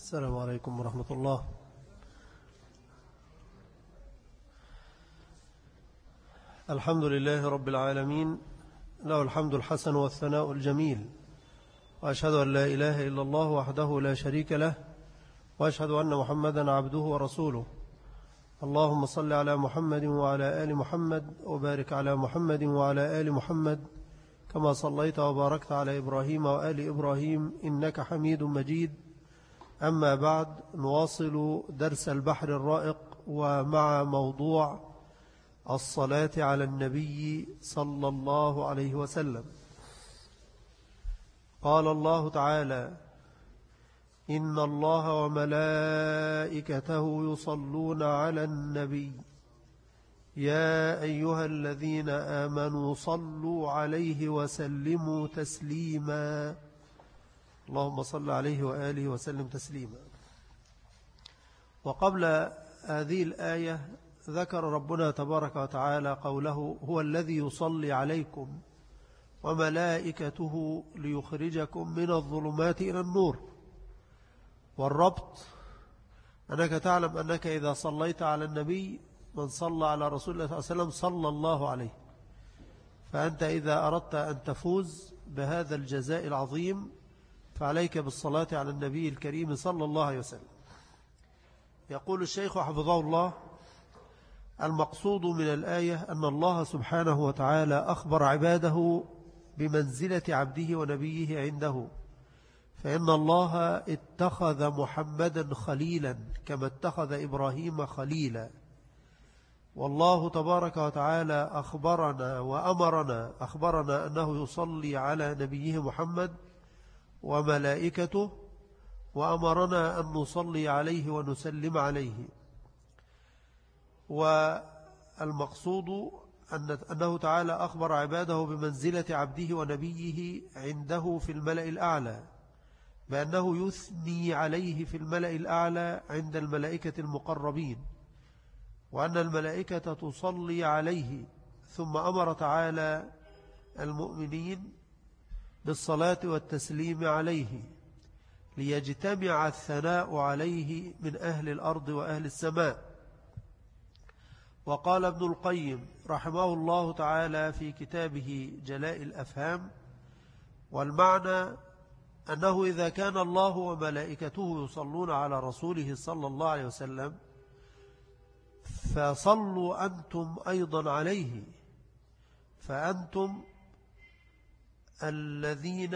السلام عليكم ورحمة الله. الحمد لله رب العالمين، له الحمد الحسن والثناء الجميل، وأشهد أن لا إله إلا الله وحده لا شريك له، وأشهد أن محمدا عبده ورسوله. اللهم صل على محمد وعلى آل محمد، وبارك على محمد وعلى آل محمد كما صليت وباركت على إبراهيم وآل إبراهيم إنك حميد مجيد. أما بعد، نواصل درس البحر الرائق ومع موضوع الصلاة على النبي صلى الله عليه وسلم. قال الله تعالى: إن الله وملائكته يصلون على النبي يا أيها الذين آمنوا صلوا عليه وسلموا تسليما. اللهم صل عليه وآله وسلم تسليما. وقبل هذه الآية ذكر ربنا تبارك وتعالى قوله: هو الذي يصلي عليكم وملائكته ليخرجكم من الظلمات إلى النور. والربط أنك تعلم أنك إذا صليت على النبي، من صلى على رسول الله صلى الله عليه وسلم صلى الله عليه. فأنت إذا أردت أن تفوز بهذا الجزاء العظيم فعليك بالصلاة على النبي الكريم صلى الله عليه وسلم. يقول الشيخ حفظه الله: المقصود من الآية أن الله سبحانه وتعالى أخبر عباده بمنزلة عبده ونبيه عنده، فإن الله اتخذ محمدا خليلا كما اتخذ إبراهيم خليلا. والله تبارك وتعالى أخبرنا أنه يصلي على نبيه محمد وملائكته، وأمرنا أن نصلي عليه ونسلم عليه. والمقصود أنه تعالى أخبر عباده بمنزلة عبده ونبيه عنده في الملأ الأعلى، بأنه يثني عليه في الملأ الأعلى عند الملائكة المقربين، وأن الملائكة تصلي عليه. ثم أمر تعالى المؤمنين بالصلاة والتسليم عليه ليجتمع الثناء عليه من أهل الأرض وأهل السماء. وقال ابن القيم رحمه الله تعالى في كتابه جلاء الأفهام: والمعنى أنه إذا كان الله وملائكته يصلون على رسوله صلى الله عليه وسلم فصلوا أنتم أيضا عليه، فأنتم الذين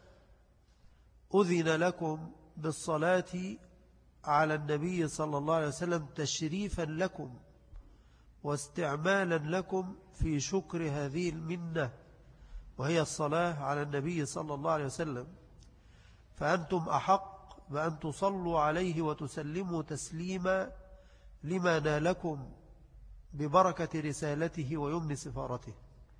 أذن لكم بالصلاة على النبي صلى الله عليه وسلم تشريفا لكم واستعمالا لكم في شكر هذه المنة، وهي الصلاة على النبي صلى الله عليه وسلم. فأنتم أحق بأن تصلوا عليه وتسلموا تسليما لما نالكم ببركة رسالته ويمن سفارته.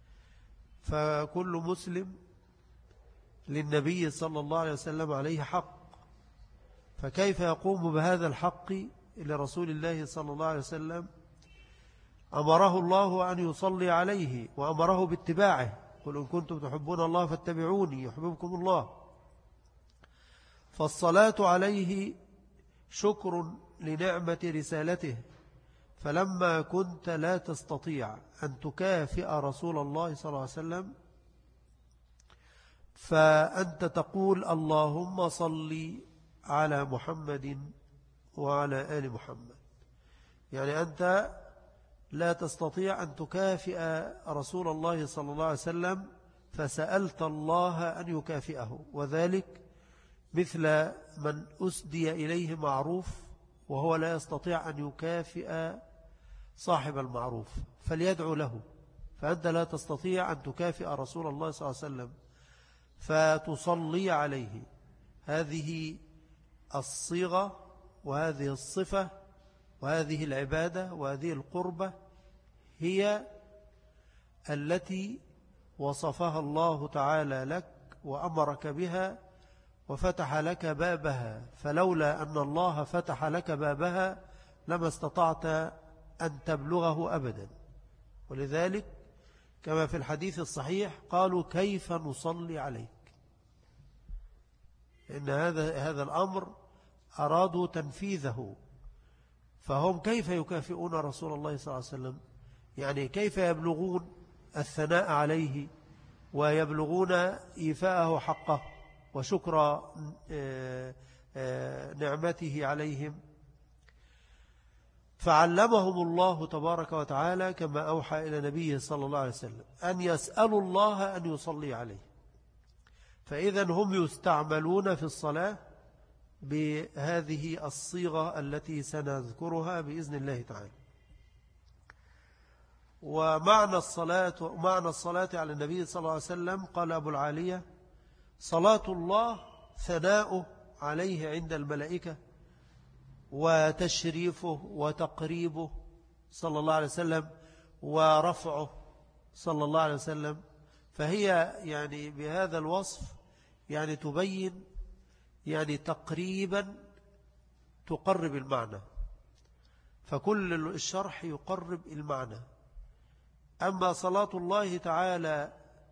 فكل مسلم للنبي صلى الله عليه وسلم عليه حق، فكيف يقوم بهذا الحق لرسول الله صلى الله عليه وسلم؟ أمره الله أن يصلي عليه وأمره باتباعه: قل إن كنتم تحبون الله فاتبعوني يحببكم الله. فالصلاة عليه شكر لنعمة رسالته، فلما كنت لا تستطيع أن تكافئ رسول الله صلى الله عليه وسلم فأنت تقول: اللهم صل على محمد وعلى آل محمد. يعني أنت لا تستطيع أن تكافئ رسول الله صلى الله عليه وسلم فسألت الله أن يكافئه. وذلك مثل من أسدي إليه معروف وهو لا يستطيع أن يكافئ صاحب المعروف فليدعو له، فأنت لا تستطيع أن تكافئ رسول الله صلى الله عليه وسلم فتصلي عليه. هذه الصيغة وهذه الصفة وهذه العبادة وهذه القربة هي التي وصفها الله تعالى لك وأمرك بها وفتح لك بابها، فلولا أن الله فتح لك بابها لما استطعت أن تبلغه أبدا. ولذلك كما في الحديث الصحيح قالوا: كيف نصلي عليك؟ إن هذا الأمر أرادوا تنفيذه، فهم كيف يكافئون رسول الله صلى الله عليه وسلم؟ يعني كيف يبلغون الثناء عليه ويبلغون إيفاءه حقه وشكر نعمته عليهم؟ فعلمهم الله تبارك وتعالى كما أوحى إلى نبيه صلى الله عليه وسلم أن يسألوا الله أن يصلي عليه. فإذا هم يستعملون في الصلاة بهذه الصيغة التي سنذكرها بإذن الله تعالى. ومعنى الصلاة على النبي صلى الله عليه وسلم قال أبو العالية: صلاة الله ثناؤه عليه عند الملائكة وتشريفه وتقريبه صلى الله عليه وسلم ورفعه صلى الله عليه وسلم. فهي يعني بهذا الوصف يعني تبين يعني تقريبا تقرب المعنى، فكل الشرح يقرب المعنى. أما صلاة الله تعالى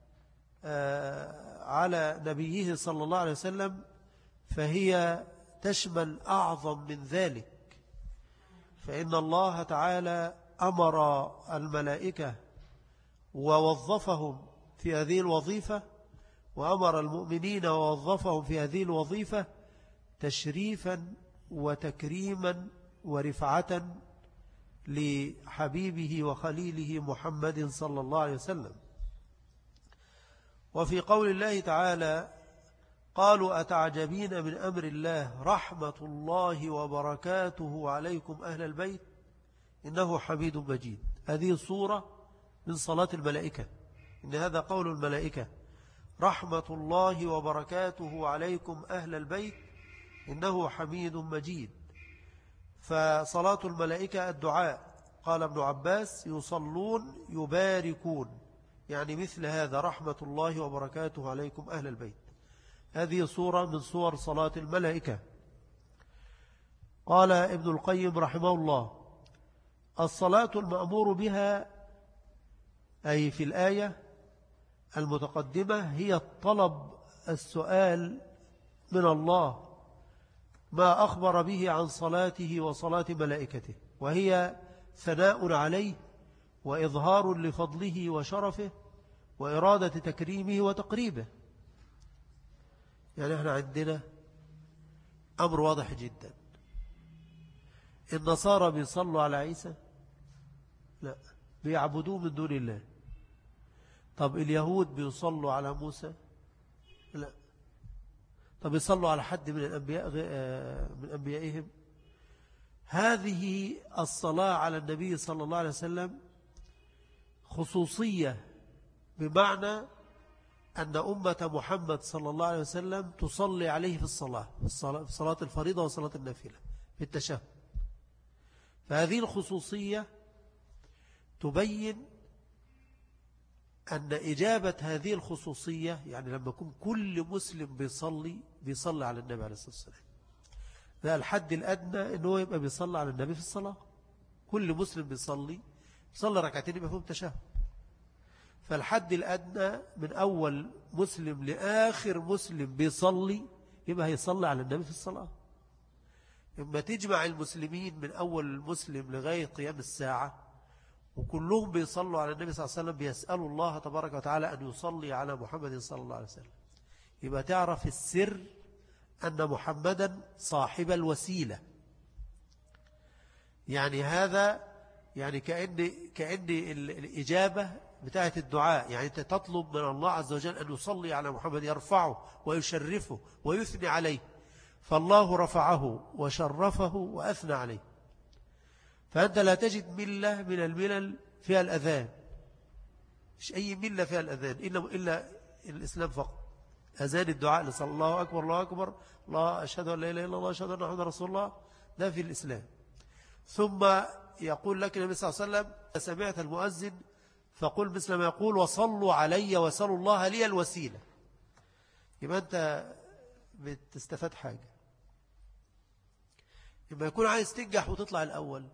على نبيه صلى الله عليه وسلم فهي تشمل أعظم من ذلك، فإن الله تعالى أمر الملائكة ووظفهم في هذه الوظيفة، وأمر المؤمنين ووظفهم في هذه الوظيفة تشريفا وتكريما ورفعة لحبيبه وخليله محمد صلى الله عليه وسلم. وفي قول الله تعالى: قالوا أتعجبين من أمر الله رحمة الله وبركاته عليكم أهل البيت إنه حميد مجيد. هذه صورة من صلاة الملائكة، إن هذا قول الملائكة: رحمة الله وبركاته عليكم أهل البيت إنه حميد مجيد. فصلاة الملائكة الدعاء، قال ابن عباس: يصلون يباركون، يعني مثل هذا: رحمة الله وبركاته عليكم أهل البيت. هذه صورة من صور صلاة الملائكة. قال ابن القيم رحمه الله: الصلاة المأمور بها أي في الآية المتقدمة هي الطلب، السؤال من الله ما أخبر به عن صلاته وصلاة ملائكته، وهي ثناء عليه وإظهار لفضله وشرفه وإرادة تكريمه وتقريبه. يعني احنا عندنا أمر واضح جدا: النصارى بيصلوا على عيسى؟ لا، بيعبدوه من دون الله. طب اليهود بيصلوا على موسى؟ لا. طب يصلوا على حد من الأنبياء من أنبيائهم؟ هذه الصلاة على النبي صلى الله عليه وسلم خصوصية، بمعنى أن أمة محمد صلى الله عليه وسلم تصلي عليه في صلاة الفريضة وصلاة النافلة في التشهد. فهذه الخصوصية تبين أن إجابة هذه الخصوصية، يعني لما يكون كل مسلم بيصلي على النبي عليه الصلاة والسلام، ده الحد الأدنى أنه يبقى بيصلي على النبي في الصلاة. كل مسلم بيصلي ركعتين يبقى فيهم تشهد. فالحد الأدنى من أول مسلم لآخر مسلم بيصلي يبقى هيصلي على النبي في الصلاة. إما تجمع المسلمين من أول المسلم لغاية قيام الساعة وكلهم بيصلوا على النبي صلى الله عليه وسلم، بيسألوا الله تبارك وتعالى أن يصلي على محمد صلى الله عليه وسلم، يبقى تعرف السر أن محمدا صاحب الوسيلة. يعني هذا يعني كأن الإجابة بتاعة الدعاء، يعني أنت تطلب من الله عز وجل أن يصلي على محمد، يرفعه ويشرفه ويثني عليه، فالله رفعه وشرفه وأثنى عليه. فأنت لا تجد ملة من الملل فيها الأذان، مش أي ملة فيها الأذان إلا الإسلام فقط. أذان الدعاء لصلى الله أكبر الله أكبر الله أشهد أن لا إله إلا الله أشهد أن محمدا رسول الله، ده في الإسلام. ثم يقول لك النبي صلى الله عليه وسلم: سمعت المؤذن فقل مثل ما يقول وصلوا علي وسلوا الله لي الوسيلة. يبقى أنت بتستفاد حاجة. لما يكون عايز تنجح وتطلع الأول،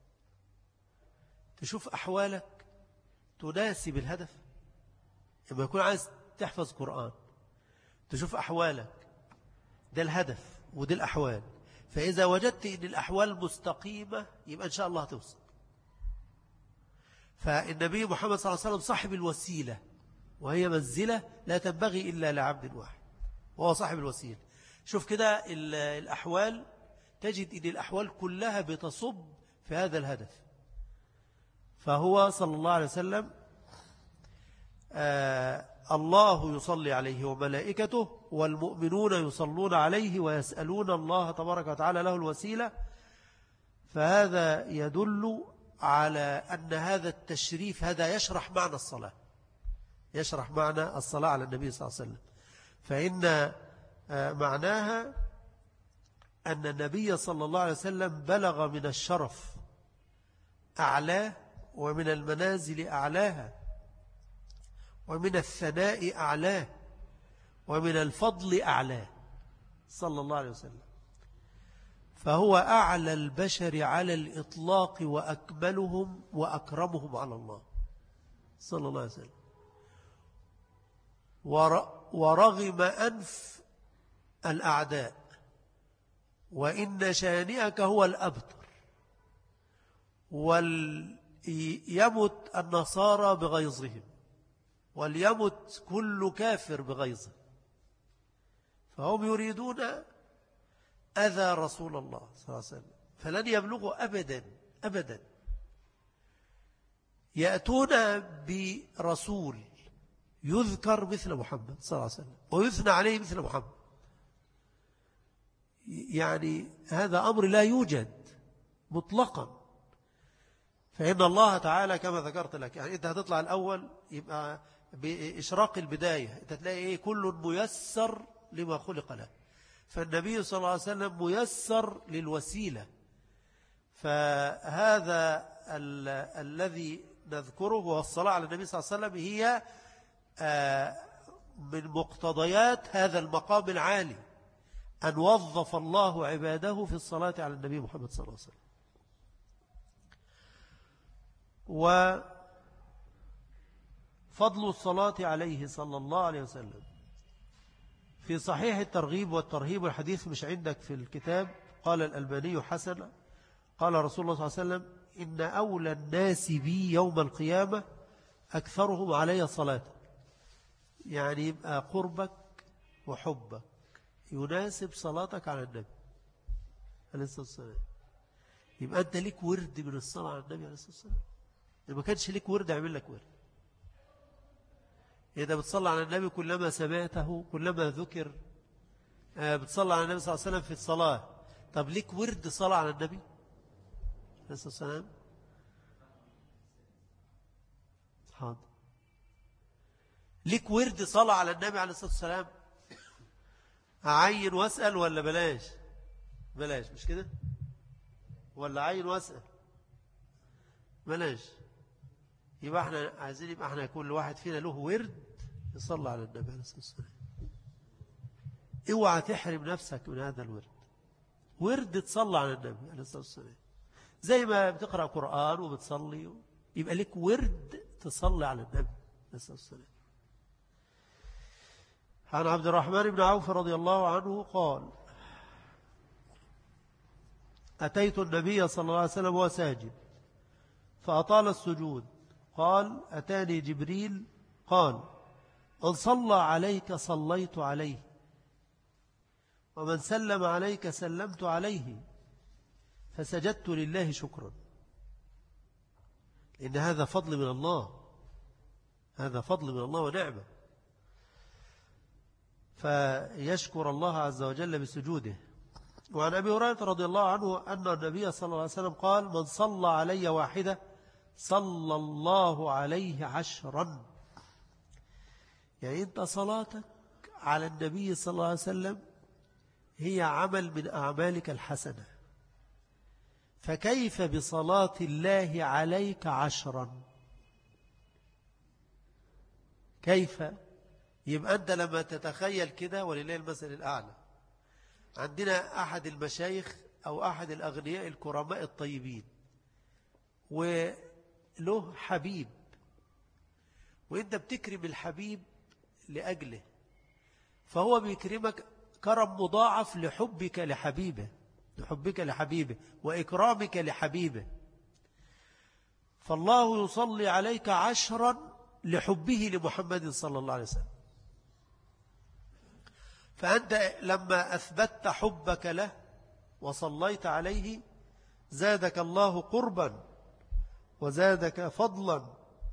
تشوف أحوالك تناسب الهدف. لما يكون عايز تحفظ قرآن، تشوف أحوالك، ده الهدف ودي الأحوال. فإذا وجدت أن الأحوال مستقيمة يبقى إن شاء الله توصل. فالنبي محمد صلى الله عليه وسلم صاحب الوسيلة، وهي منزلة لا تنبغي إلا لعبد واحد، وهو صاحب الوسيلة. شوف كده الأحوال، تجد أن الأحوال كلها بتصب في هذا الهدف. فهو صلى الله عليه وسلم الله يصلي عليه وملائكته والمؤمنون يصلون عليه ويسألون الله تبارك وتعالى له الوسيلة. فهذا يدل على أن هذا التشريف هذا يشرح معنى الصلاة، يشرح معنى الصلاة على النبي صلى الله عليه وسلم. فإن معناها أن النبي صلى الله عليه وسلم بلغ من الشرف أعلاه، ومن المنازل أعلاها، ومن الثناء أعلاه، ومن الفضل أعلاه صلى الله عليه وسلم. فهو أعلى البشر على الإطلاق وأكملهم وأكرمهم على الله صلى الله عليه وسلم. ورغم أنف الأعداء، وإن شانئك هو الأبتر. وليمت النصارى بغيظهم، وليمت كل كافر بغيظه، فهم يريدون أذى رسول الله صلى الله عليه وسلم، فلن يبلغوا أبدا أبدا. يأتون برسول يذكر مثل محمد صلى الله عليه وسلم ويثنى عليه مثل محمد، يعني هذا أمر لا يوجد مطلقا. فإن الله تعالى كما ذكرت لك، يعني أنت هتطلع الأول يبقى بإشراق البداية أنت تلاقي كل ميسر لما خلق له. فالنبي صلى الله عليه وسلم ميسر للوسيلة. فهذا الذي نذكره والصلاة على النبي صلى الله عليه وسلم هي من مقتضيات هذا المقام العالي، أن وظف الله عباده في الصلاة على النبي محمد صلى الله عليه وسلم. وفضل الصلاة عليه صلى الله عليه وسلم في صحيح الترغيب والترهيب، والحديث مش عندك في الكتاب، قال الألباني حسن، قال رسول الله صلى الله عليه وسلم: إن أولى الناس بي يوم القيامة أكثرهم علي صلاة. يعني يبقى قربك وحبك يناسب صلاتك على النبي عليه الصلاة والسلام. يبقى أنت ليك ورد من الصلاة على النبي عليه الصلاة والسلام. إذا ما كانش ليك ورد اعمل لك ورد. إذا بتصلى على النبي كلما سمعته كلما ذكر، بتصلى على النبي صلى الله عليه وسلم في الصلاة. طب ليك ورد صلاة على النبي عليه الصلاة والسلام؟ حاضر. ليك ورد صلاة على النبي عليه الصلاة والسلام؟ أعين واسأل ولا بلاش؟ بلاش، مش كده؟ ولا عين واسأل؟ بلاش. يبقى احنا عايزين يبقى احنا كل واحد فينا له ورد يصلى على النبي عليه الصلاة والسلام. اوعى تحرم نفسك من هذا الورد. ورد تصلى على النبي عليه الصلاة والسلام، زي ما بتقرأ قرآن وبتصلي، يبقى لك ورد تصلي على النبي عليه الصلاة والسلام. عن عبد الرحمن بن عوف رضي الله عنه قال: أتيت النبي صلى الله عليه وسلم وهو ساجد فأطال السجود. قال: أتاني جبريل قال: من صلى عليك صليت عليه، ومن سلم عليك سلمت عليه، فسجدت لله شكرا. لأن هذا فضل من الله، هذا فضل من الله ونعمة، فيشكر الله عز وجل بسجوده. وعن أبي هريرة رضي الله عنه أن النبي صلى الله عليه وسلم قال: من صلى علي واحدة صلى الله عليه 10. يعني أنت صلاتك على النبي صلى الله عليه وسلم هي عمل من أعمالك الحسنة، فكيف بصلاة الله عليك 10؟ كيف؟ يبقى أنت لما تتخيل كده، ولله المثل الأعلى، عندنا أحد المشايخ أو أحد الأغنياء الكرماء الطيبين وله حبيب، وإنت بتكرم الحبيب لأجله، فهو بيكرمك كرم مضاعف لحبك لحبيبه لحبك لحبيبه وإكرامك لحبيبه. فالله يصلي عليك 10 لحبه لمحمد صلى الله عليه وسلم. فأنت لما أثبتت حبك له وصليت عليه زادك الله قربا وزادك فضلا،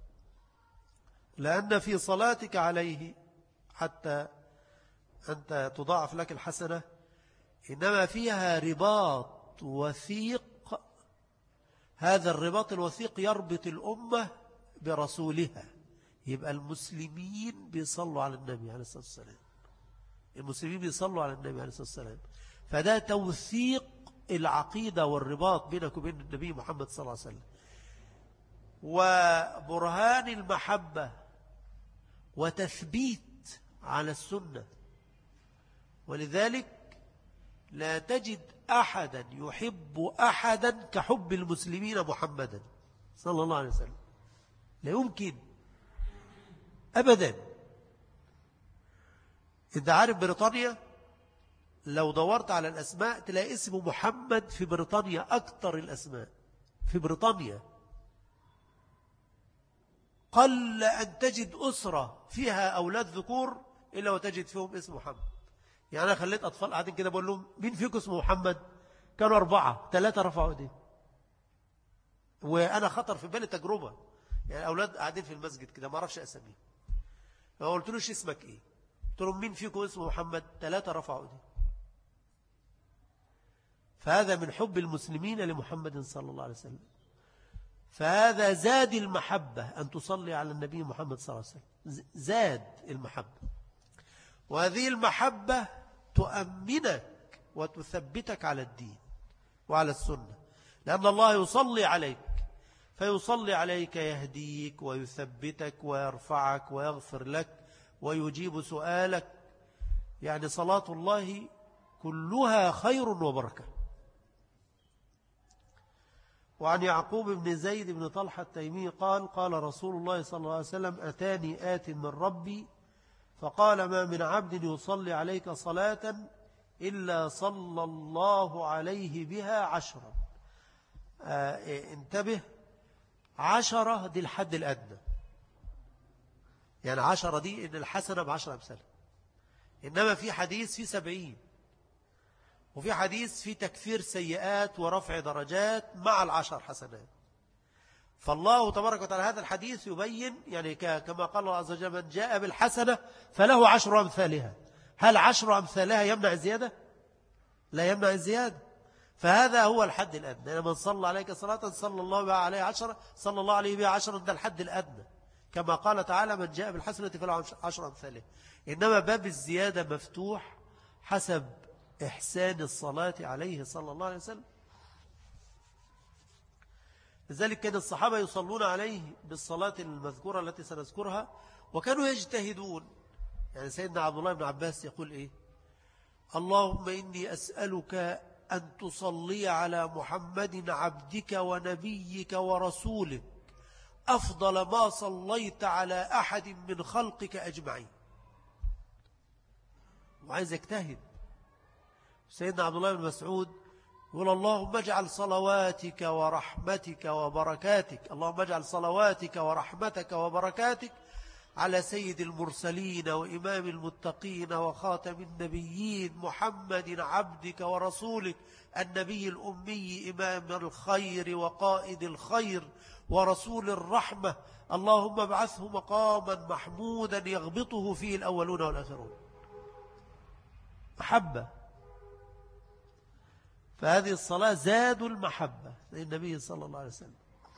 لأن في صلاتك عليه حتى أنت تضاعف لك الحسنة إنما فيها رباط وثيق. هذا الرباط الوثيق يربط الأمة برسولها. يبقى المسلمين بيصلوا على النبي عليه الصلاة والسلام، المسلمين بيصلوا على النبي عليه الصلاة والسلام. فده توثيق العقيدة والرباط بينك وبين النبي محمد صلى الله عليه وسلم، وبرهان المحبة وتثبيت على السنة. ولذلك لا تجد أحدا يحب أحدا كحب المسلمين محمدا صلى الله عليه وسلم، لا يمكن أبدا. إنت عارف بريطانيا لو دورت على الأسماء تلاقي اسم محمد في بريطانيا أكثر الأسماء في بريطانيا. قل أن تجد أسرة فيها أولاد ذكور إلا وتجد فيهم اسم محمد. يعني أنا خليت أطفال قاعدين كده بقول لهم مين فيكم اسمه محمد؟ كانوا 4 3 رفعوا ايديهم. وأنا خطر في بالي تجربة، يعني أولاد قاعدين في المسجد كده ما أعرفش أساميهم، فقلت له اسمك إيه؟ قلت لهم مين فيكم اسمه محمد؟ 3 رفعوا ايديهم. فهذا من حب المسلمين لمحمد صلى الله عليه وسلم. فهذا زاد المحبة أن تصلي على النبي محمد صلى الله عليه وسلم، زاد المحبة. وهذه المحبة تؤمنك وتثبتك على الدين وعلى السنة، لأن الله يصلي عليك، فيصلي عليك يهديك ويثبتك ويرفعك ويغفر لك ويجيب سؤالك. يعني صلاة الله كلها خير وبركة. وعن يعقوب بن زيد بن طلحة التيمي قال قال رسول الله صلى الله عليه وسلم أتاني آت من ربي فقال ما من عبد يصلي عليك صلاة إلا صلى الله عليه بها 10. انتبه، 10 دي الحد الأدنى، يعني 10 دي إن الحسنة ب10 أمثالها. إنما في حديث في 70، وفي حديث في تكفير سيئات ورفع درجات مع 10 حسنات. فالله تبارك وتعالى هذا الحديث يبين يعني كما قال الله عز وجل من جاء بالحسنة فله 10 أمثالها. هل 10 أمثالها يمنع الزيادة؟ لا يمنع الزيادة. فهذا هو الحد الأدنى. من صلى عليك صلاة صلى الله بها عليه 10 صلى الله عليه بها 10، ده الحد الأدنى كما قال تعالى من جاء بالحسنة فله 10 أمثالها. إنما باب الزيادة مفتوح حسب إحسان الصلاة عليه صلى الله عليه وسلم. لذلك كان الصحابة يصلون عليه بالصلاة المذكورة التي سنذكرها، وكانوا يجتهدون. يعني سيدنا عبد الله بن عباس يقول إيه؟ اللهم إني أسألك أن تصلي على محمد عبدك ونبيك ورسولك أفضل ما صليت على أحد من خلقك أجمعين. وعايز يجتهد. سيدنا عبد الله بن مسعود يقول اللهم اجعل صلواتك ورحمتك وبركاتك، اللهم اجعل صلواتك ورحمتك وبركاتك على سيد المرسلين وإمام المتقين وخاتم النبيين محمد عبدك ورسولك النبي الأمي إمام الخير وقائد الخير ورسول الرحمة، اللهم ابعثه مقاما محمودا يغبطه فيه الأولون والآخرون. محبة. فهذه الصلاة زاد المحبة للنبي صلى الله عليه وسلم.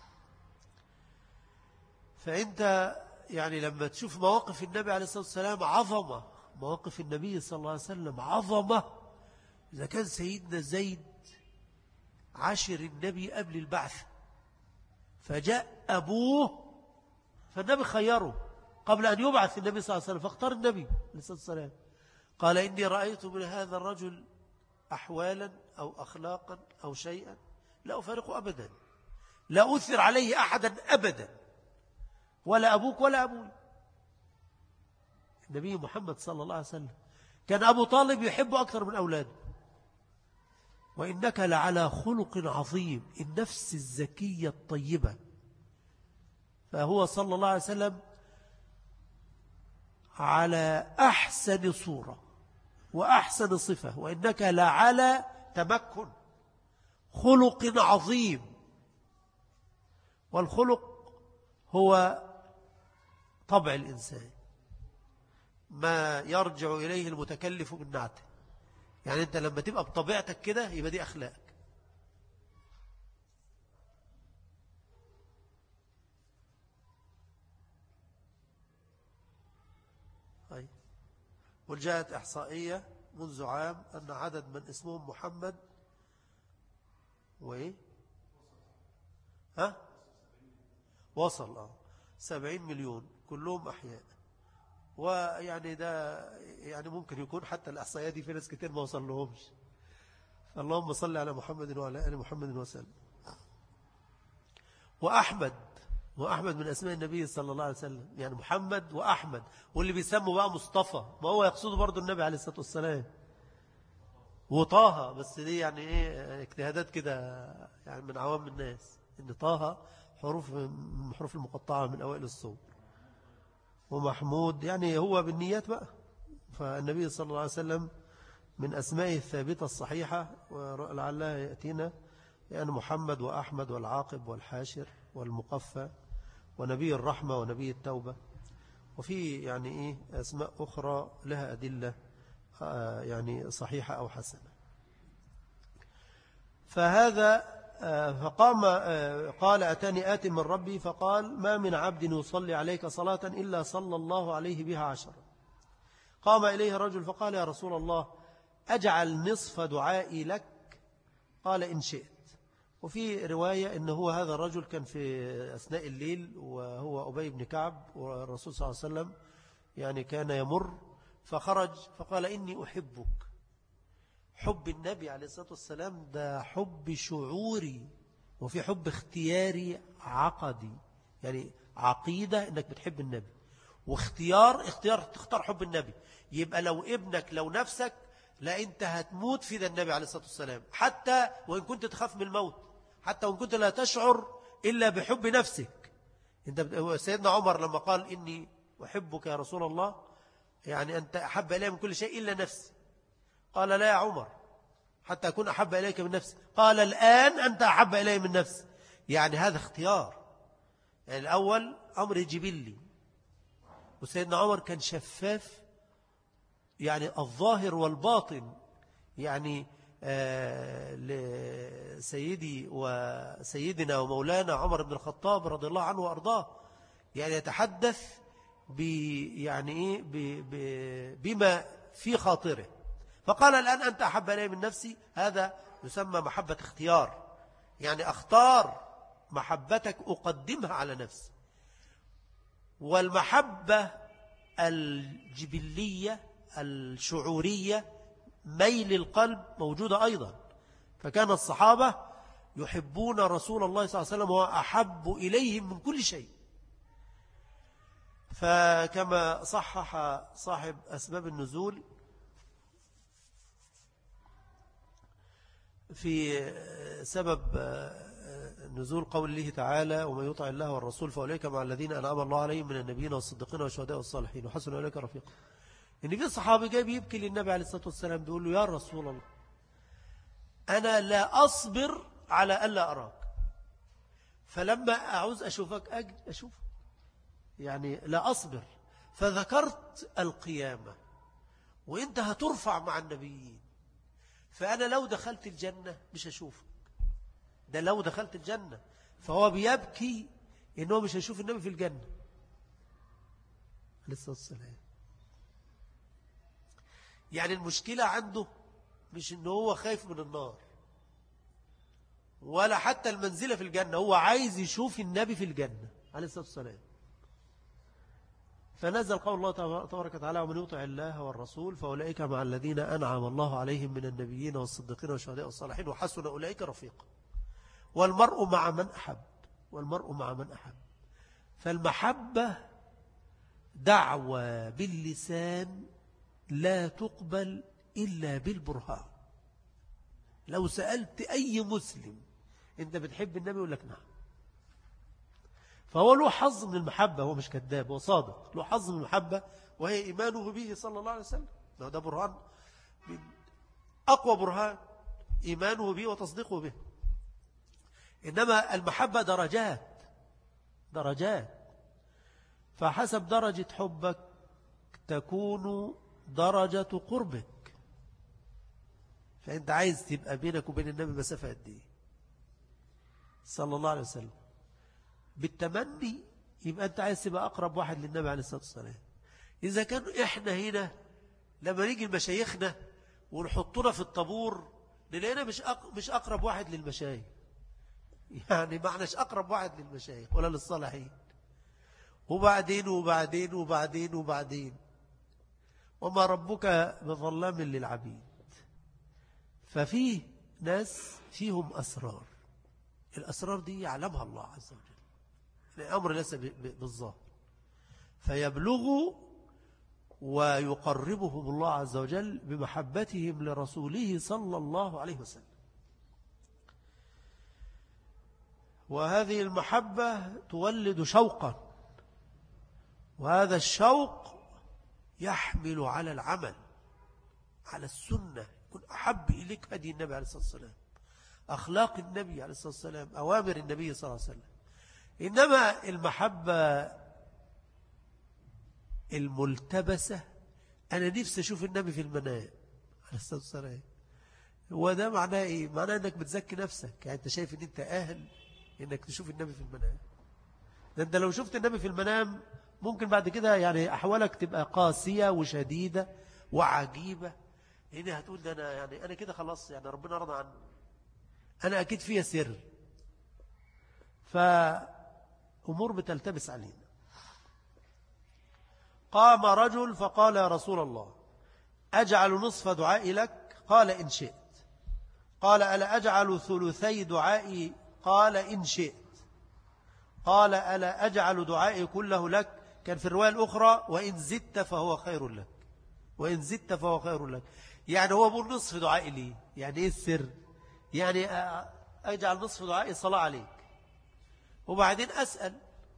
فأنت يعني لما تشوف مواقف النبي عليه الصلاة والسلام عظمة، مواقف النبي صلى الله عليه وسلم عظمة. إذا كان سيدنا زيد عاشر النبي قبل البعث، فجاء أبوه فالنبي خيره قبل أن يبعث النبي صلى الله عليه وسلم، فاختار النبي عليه الصلاة والسلام. قال إني رأيت من هذا الرجل أحوالا أو أخلاقا أو شيئا لا أفارقه أبدا، لا أثر عليه أحدا أبدا، ولا أبوك ولا أبوي. النبي محمد صلى الله عليه وسلم كان أبو طالب يحبه أكثر من أولاده، وإنك لعلى خلق عظيم، النفس الزكية الطيبة. فهو صلى الله عليه وسلم على أحسن صورة وأحسن صفة، وإنك لعلى تمكن خلق عظيم. والخلق هو طبع الإنسان، ما يرجع إليه المتكلف من نعته. يعني أنت لما تبقى بطبيعتك كده يبقى دي أخلاقك. وجاءت إحصائية منذ عام أن عدد من اسمهم محمد وإيه وصل 70 مليون كلهم أحياء. ويعني ده يعني ممكن يكون حتى الإحصائية دي في ناس كتير ما وصل لهمش. اللهم صل على محمد وعلى آل محمد وسلم. وأحمد من أسماء النبي صلى الله عليه وسلم، يعني محمد وأحمد. واللي بيسموا بقى مصطفى، ما هو يقصده برضو النبي عليه الصلاة والسلام. وطه، بس دي يعني إيه اجتهادات كده يعني من عوام الناس، إن طه حروف من الحروف المقطعة من أوائل الصور. ومحمود يعني هو بالنيات بقى. فالنبي صلى الله عليه وسلم من أسمائه الثابتة الصحيحة، ولعلها يأتينا يعني محمد وأحمد والعاقب والحاشر والمقفى ونبي الرحمة ونبي التوبة. وفي يعني إيه أسماء أخرى لها أدلة يعني صحيحة أو حسنة. فهذا فقام قال أتاني آت من ربي فقال ما من عبد يصلي عليك صلاة إلا صلى الله عليه بها 10. قام إليه رجل فقال يا رسول الله أجعل نصف دعائي لك؟ قال إن شئت. وفي رواية أنه هو هذا الرجل كان في أثناء الليل، وهو أبي بن كعب، والرسول صلى الله عليه وسلم يعني كان يمر فخرج فقال إني أحبك. حب النبي عليه الصلاة والسلام ده حب شعوري، وفي حب اختياري عقدي، يعني عقيدة إنك بتحب النبي، واختيار تختار حب النبي. يبقى لو ابنك لو نفسك لا أنت هتموت في ذا النبي عليه الصلاة والسلام، حتى وإن كنت تخاف من الموت، حتى وإن كنت لا تشعر إلا بحب نفسك. سيدنا عمر لما قال إني أحبك يا رسول الله، يعني أنت أحب إلي من كل شيء إلا نفسي. قال لا يا عمر حتى أكون أحب إليك من نفسي. قال الآن أنت أحب إلي من نفسي. يعني هذا اختيار، يعني الأول أمر جبلي. وسيدنا عمر كان شفاف، يعني الظاهر والباطن، يعني لسيدي وسيدنا ومولانا عمر بن الخطاب رضي الله عنه وأرضاه، يعني يتحدث يعني إيه بما في خاطره. فقال الآن أنت أحب إلي من نفسي. هذا يسمى محبة اختيار، يعني أختار محبتك أقدمها على نفسي. والمحبة الجبلية الشعورية ميل القلب موجودة أيضا. فكان الصحابة يحبون رسول الله صلى الله عليه وسلم وأحب إليهم من كل شيء. فكما صحح صاحب أسباب النزول في سبب نزول قول الله تعالى ومن يطع الله والرسول فأولئك مع الذين أنعم الله عليهم من النبيين والصديقين والشهداء والصالحين وحسن أولئك رفيقا، إن في صحابي جاي بيبكي للنبي عليه الصلاة والسلام بيقول له يا رسول الله أنا لا أصبر على ألا أراك، فلما أعوز أشوفك أشوفك، يعني لا أصبر. فذكرت القيامة وإنت هترفع مع النبيين، فأنا لو دخلت الجنة مش هشوفك. ده لو دخلت الجنة، فهو بيبكي إنه مش هيشوف النبي في الجنة عليه الصلاة والسلام. يعني المشكلة عنده مش إنه هو خايف من النار ولا حتى المنزلة في الجنة، هو عايز يشوف النبي في الجنة عليه الصلاة والسلام. فنزل قول الله تبارك وتعالى ومن يطع الله والرسول فأولئك مع الذين أنعم الله عليهم من النبيين والصديقين والشهداء والصالحين وحسن أولئك رفيقا. والمرء مع من أحب، والمرء مع من أحب. فالمحبة دعوة باللسان لا تقبل إلا بالبرهان. لو سألت أي مسلم أنت بتحب النبي يقول لك نعم. فهو له حظ من المحبة، هو مش كذاب، هو صادق، له حظ من المحبة، وهي إيمانه به صلى الله عليه وسلم. ده برهان من أقوى برهان، إيمانه به وتصديقه به. إنما المحبة درجات، فحسب درجة حبك تكون درجة قربك. فأنت عايز تبقى بينك وبين النبي مسافة قد ايه صلى الله عليه وسلم؟ بالتمني يبقى أنت عايز تبقى أقرب واحد للنبي عليه الصلاة والسلام. إذا كان إحنا هنا لما نيجي لمشايخنا ونحطنا في الطابور نلاقينا مش أقرب واحد للمشايخ، يعني ما احناش أقرب واحد للمشايخ ولا للصالحين. وبعدين وبعدين وبعدين وبعدين وما ربك بظلام للعبيد. ففيه ناس فيهم أسرار، الأسرار دي يعلمها الله عز وجل، الأمر ليس بالظاهر، فيبلغوا ويقربهم الله عز وجل بمحبتهم لرسوله صلى الله عليه وسلم. وهذه المحبة تولد شوقا، وهذا الشوق يحمل على العمل، على السنة، يكون أحب إليك هدي النبي عليه الصلاة والسلام، أخلاق النبي عليه الصلاة والسلام، أوامر النبي صلى الله عليه وسلم. إنما المحبة الملتبسة، أنا نفسي أشوف النبي في المنام عليه الصلاة والسلام، هو ده معناه إيه؟ معناه أنك بتزكي نفسك، يعني أنت شايف أن أنت أهل أنك تشوف النبي في المنام. ده أنت لو شفت النبي في المنام ممكن بعد كده يعني أحوالك تبقى قاسية وشديدة وعجيبة، لأن هتقول ده أنا كده خلاص، يعني ربنا رضى عني، أنا أكيد فيها سر. فأمور بتلتبس علينا. قام رجل فقال يا رسول الله أجعل نصف دعائي لك؟ قال إن شئت. قال ألا أجعل ثلثي دعائي؟ قال إن شئت. قال ألا أجعل دعائي كله لك؟ كان في الرواية الأخرى وإن زدت فهو خير لك، وإن زدت فهو خير لك. يعني هو بقول نصف دعائي ليه؟ يعني إيه السر؟ يعني أجعل نصف دعائي صلاة عليك وبعدين أسأل.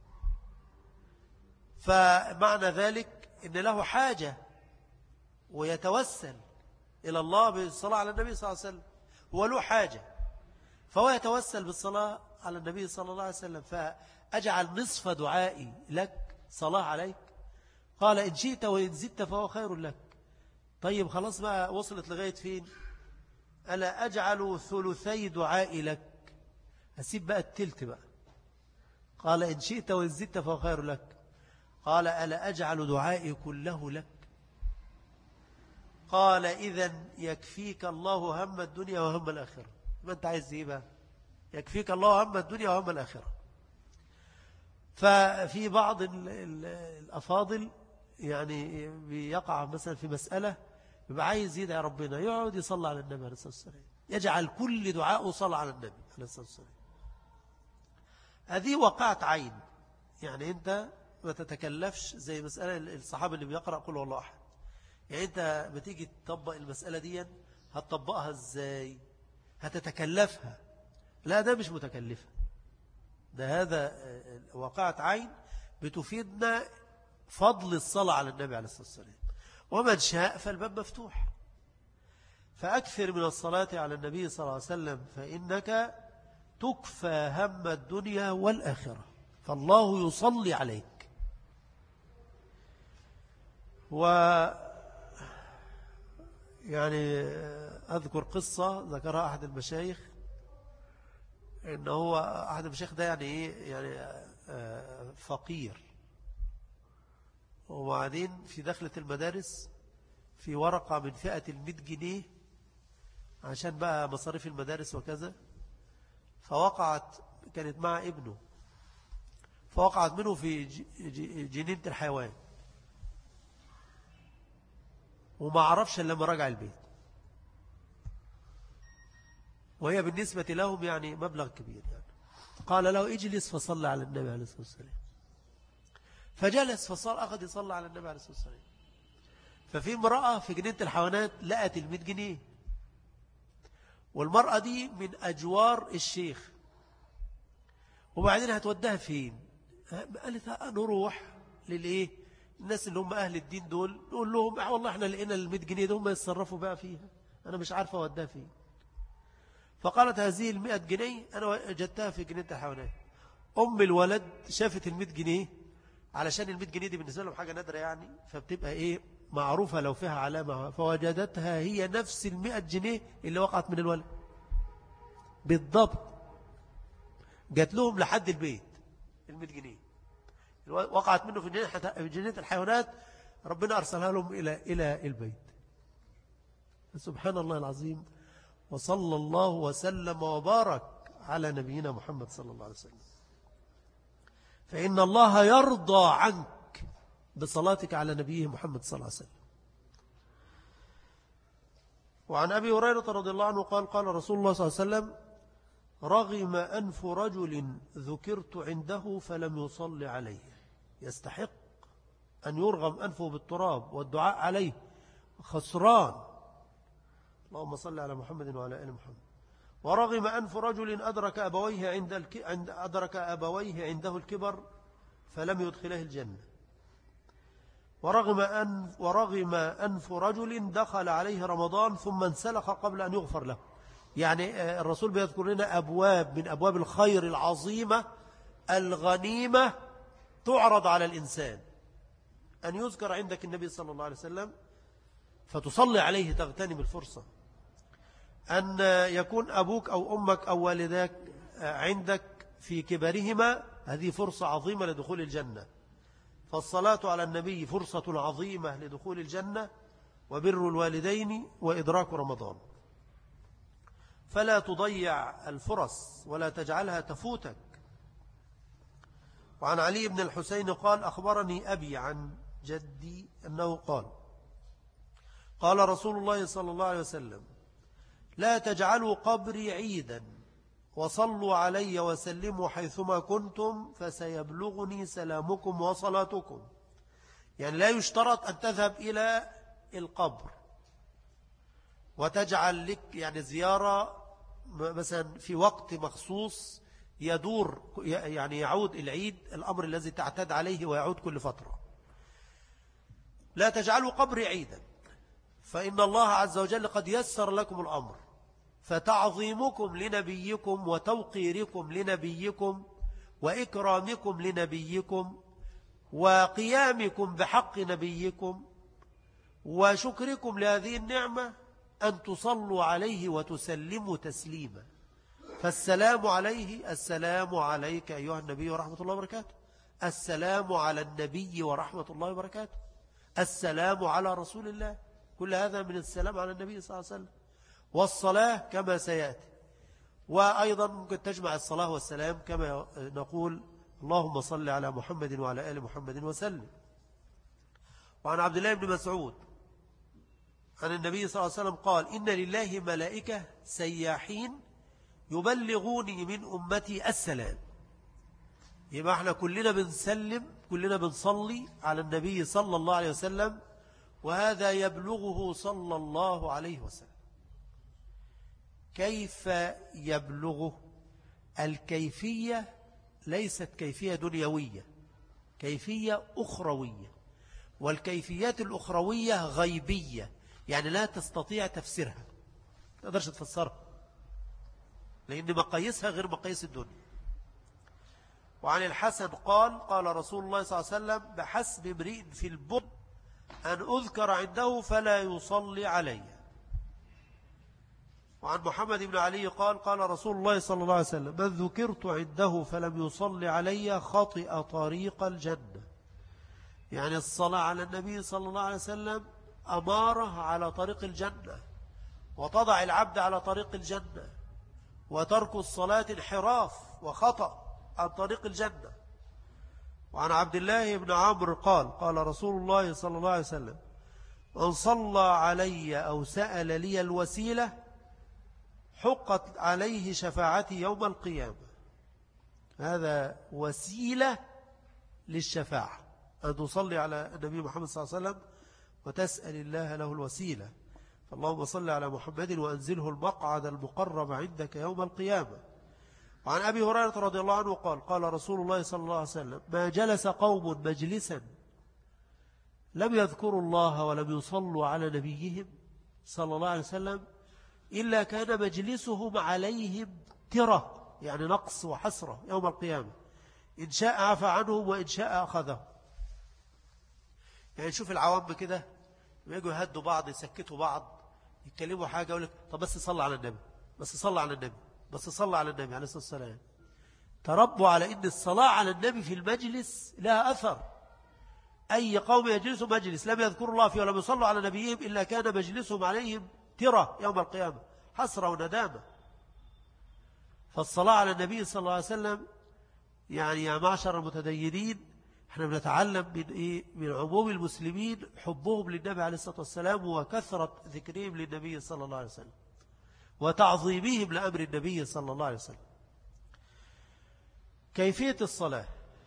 فمعنى ذلك إن له حاجة ويتوسل إلى الله بالصلاة على النبي صلى الله عليه وسلم، هو له حاجة فهو يتوسل بالصلاة على النبي صلى الله عليه وسلم. فأجعل نصف دعائي لك صلاة عليك؟ قال إن شئت وإن زدت فهو خير لك. طيب خلاص بقى، وصلت لغاية فين؟ ألا أجعل ثلثي دعائي لك؟ أسيب بقى التلت بقى. قال إن شئت وإن زدت فهو خير لك. قال ألا أجعل دعائي كله لك؟ قال إذن يكفيك الله هم الدنيا وهم الآخرة. ما أنت عايز إيه بقى؟ يكفيك الله هم الدنيا وهم الآخرة. ففي بعض الأفاضل يعني بيقع مثلا في مسألة يبقى عايز يدعي ربنا، يقعد يصلي على النبي عليه الصلاة والسلام، يجعل كل دعاءه صلى على النبي عليه الصلاة والسلام. هذه وقعت عين، يعني أنت ما تتكلفش زي مسألة الصحابة اللي بيقرأ قل هو الله أحد. يعني أنت بتيجي تطبق المسألة دي هتطبقها إزاي؟ هتتكلفها؟ لا، ده مش متكلفة، ده هذا وقعت عين بتفيدنا فضل الصلاة على النبي عليه الصلاة والسلام. ومن شاء فالباب مفتوح، فأكثر من الصلاة على النبي صلى الله عليه وسلم فإنك تكفى هم الدنيا والآخرة، فالله يصلي عليك. يعني أذكر قصة ذكرها أحد المشايخ، إن هو أحد المشايخ ده يعني إيه، يعني فقير، وبعدين في دخلة المدارس في ورقة من فئة 100 جنيه عشان بقى مصاريف المدارس وكذا، فوقعت، كانت مع ابنه، فوقعت منه في جنينة الحيوان، وما عرفش لما رجع البيت، وهي بالنسبة لهم يعني مبلغ كبير يعني. قال له اجلس فصلى على النبي عليه الصلاة والسلام، فجلس فصلى، أخذ يصلى على النبي عليه الصلاة والسلام. ففي امرأة في جنينة الحيوانات لقت 100 جنيه والمرأة دي من أجوار الشيخ، وبعدين هتودها فين؟ قالت نروح للإيه؟ الناس اللي هم أهل الدين دول نقول لهم والله احنا لقينا ال100 جنيه دول، هم يتصرفوا بقى فيها، أنا مش عارفة أودها فين. فقالت هذه ال100 جنيه أنا وجدتها في جنينة الحيوانات. أم الولد شافت ال100 جنيه، علشان ال100 جنيه دي بالنسبة لهم حاجة نادرة يعني، فبتبقى إيه معروفة لو فيها علامة، فوجدتها هي نفس ال100 جنيه اللي وقعت من الولد بالضبط، جات لهم لحد البيت ال100 جنيه وقعت منه في جنينة الحيوانات، ربنا أرسلها لهم إلى البيت. سبحان الله العظيم، وصلى الله وسلم وبارك على نبينا محمد صلى الله عليه وسلم. فإن الله يرضى عنك بصلاتك على نبيه محمد صلى الله عليه وسلم. وعن أبي هريرة رضي الله عنه قال قال رسول الله صلى الله عليه وسلم: رغم أنف رجل ذكرت عنده فلم يصلي عليه، يستحق أن يرغم أنفه بالتراب والدعاء عليه، خسران. اللهم صل على محمد وعلى آل محمد. ورغم أنف رجل أدرك أبويه عنده الكبر فلم يدخله الجنة. ورغم أنف رجل دخل عليه رمضان ثم انسلخ قبل أن يغفر له. يعني الرسول بيذكر لنا أبواب من أبواب الخير العظيمة الغنيمة تعرض على الإنسان، أن يذكر عندك النبي صلى الله عليه وسلم فتصلي عليه تغتنم الفرصة، أن يكون أبوك أو أمك أو والداك عندك في كبرهما، هذه فرصة عظيمة لدخول الجنة. فالصلاة على النبي فرصة عظيمة لدخول الجنة، وبر الوالدين وإدراك رمضان. فلا تضيع الفرص ولا تجعلها تفوتك. وعن علي بن الحسين قال: أخبرني أبي عن جدي أنه قال: قال رسول الله صلى الله عليه وسلم: لا تجعلوا قبري عيدا، وصلوا علي وسلموا حيثما كنتم، فسيبلغني سلامكم وصلاتكم. يعني لا يشترط أن تذهب إلى القبر وتجعل لك يعني زيارة مثلا في وقت مخصوص يدور، يعني يعود العيد، الأمر الذي تعتاد عليه ويعود كل فترة. لا تجعلوا قبري عيدا، فإن الله عز وجل قد يسر لكم الأمر، فتعظيمكم لنبيكم وتوقيركم لنبيكم وإكرامكم لنبيكم وقيامكم بحق نبيكم وشكركم لهذه النعمة أن تصلوا عليه وتسلموا تسليما. فالسلام عليه: السلام عليك أيها النبي ورحمة الله وبركاته، السلام على النبي ورحمة الله وبركاته، السلام على رسول الله، كل هذا من السلام على النبي صلى الله عليه وسلم. والصلاة كما سيأتي، وأيضا ممكن تجمع الصلاة والسلام كما نقول: اللهم صل على محمد وعلى آل محمد وسلم. وعن عبد الله بن مسعود عن النبي صلى الله عليه وسلم قال: إن لله ملائكة سياحين يبلغوني من أمتي السلام. يبقى احنا كلنا بنسلم، كلنا بنصلي على النبي صلى الله عليه وسلم، وهذا يبلغه صلى الله عليه وسلم. كيف يبلغه؟ الكيفية ليست كيفية دنيوية، كيفية أخروية، والكيفيات الأخروية غيبية، يعني لا تستطيع تفسيرها، ما تقدرش تفسرها، لأن مقاييسها غير مقاييس الدنيا. وعن الحسن قال: قال رسول الله صلى الله عليه وسلم: بحسب امرئ في البر أن أذكر عنده فلا يصلي علي. وعن محمد بن علي قال: قال رسول الله صلى الله عليه وسلم: من ذكرت عنده فلم يصلي علي خطئ طريق الجنة. يعني الصلاة على النبي صلى الله عليه وسلم أمارة على طريق الجنة، وتضع العبد على طريق الجنة، وترك الصلاة انحراف وخطأ عن طريق الجنة. وعن عبد الله بن عمرو قال: قال رسول الله صلى الله عليه وسلم: من صلى علي أو سأل لي الوسيلة حقت عليه شفاعتي يوم القيامة. هذا وسيلة للشفاعة، أن تصلي على النبي محمد صلى الله عليه وسلم وتسأل الله له الوسيلة. اللهم صل على محمد وأنزله المقعد المقرب عندك يوم القيامة. وعن أبي هريرة رضي الله عنه قال قال رسول الله صلى الله عليه وسلم ما جلس قوم مجلسا لم يذكروا الله ولم يصلوا على نبيهم صلى الله عليه وسلم إلا كان مجلسهم عليهم ترة، يعني نقص وحسرة يوم القيامة، إن شاء عفى عنهم وإن شاء أخذهم. يعني شوف العوام كده يجوا يهدوا بعض، يسكتوا بعض، يتكلموا حاجة يقول لك طب بس صلى على النبي، بس صلى على النبي، بس صلى على النبي عليه الصلاة والسلام. تربوا على إن الصلاة على النبي في المجلس لها أثر. أي قوم يجلسوا مجلس لم يذكروا الله فيه ولم يصلوا على نبيهم إلا كان مجلسهم عليهم ترة يوم القيامة، حسرة وندامة. فالصلاة على النبي صلى الله عليه وسلم يعني يا معشر المتدينين احنا بنتعلم من ايه؟ من عموم المسلمين حبهم للنبي عليه الصلاة والسلام وكثرة ذكرهم للنبي صلى الله عليه وسلم وتعظيمهم لأمر النبي صلى الله عليه وسلم. كيفية الصلاة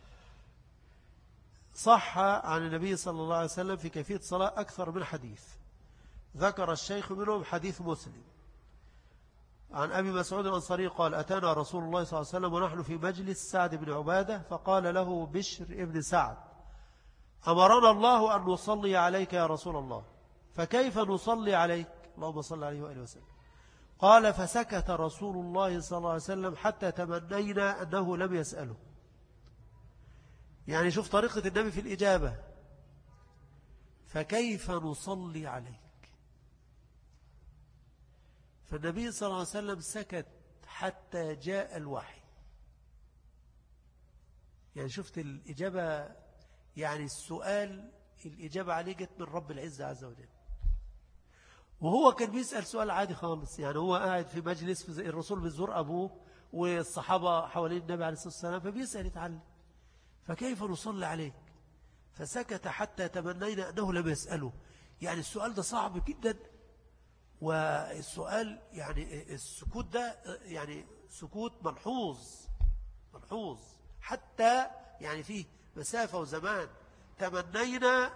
صح عن النبي صلى الله عليه وسلم في كيفية الصلاة أكثر من حديث، ذكر الشيخ منهم حديث مسلم عن أبي مسعود الأنصاري قال أتانا رسول الله صلى الله عليه وسلم ونحن في مجلس سعد بن عبادة فقال له بشر ابن سعد أمرنا الله أن نصلي عليك يا رسول الله فكيف نصلي عليك اللهم صل عليه وآله وسلم. قال فسكت رسول الله صلى الله عليه وسلم حتى تمنينا أنه لم يسأله. يعني شوف طريقة النبي في الإجابة، فكيف نصلي عليك. فالنبي صلى الله عليه وسلم سكت حتى جاء الوحي. يعني شفت الإجابة، يعني السؤال الإجابة عليه جت من رب العزة عز وجل، وهو كان بيسأل سؤال عادي خالص. يعني هو قاعد في مجلس الرسول بيزور أبوه والصحابة حوالين النبي عليه الصلاة والسلام فبيسأل يتعلم فكيف نصلي عليك، فسكت حتى تمنينا أنه لم يسأله. يعني السؤال ده صعب جدا، والسؤال يعني السكوت ده يعني سكوت ملحوظ حتى يعني فيه مسافة وزمان. تمنينا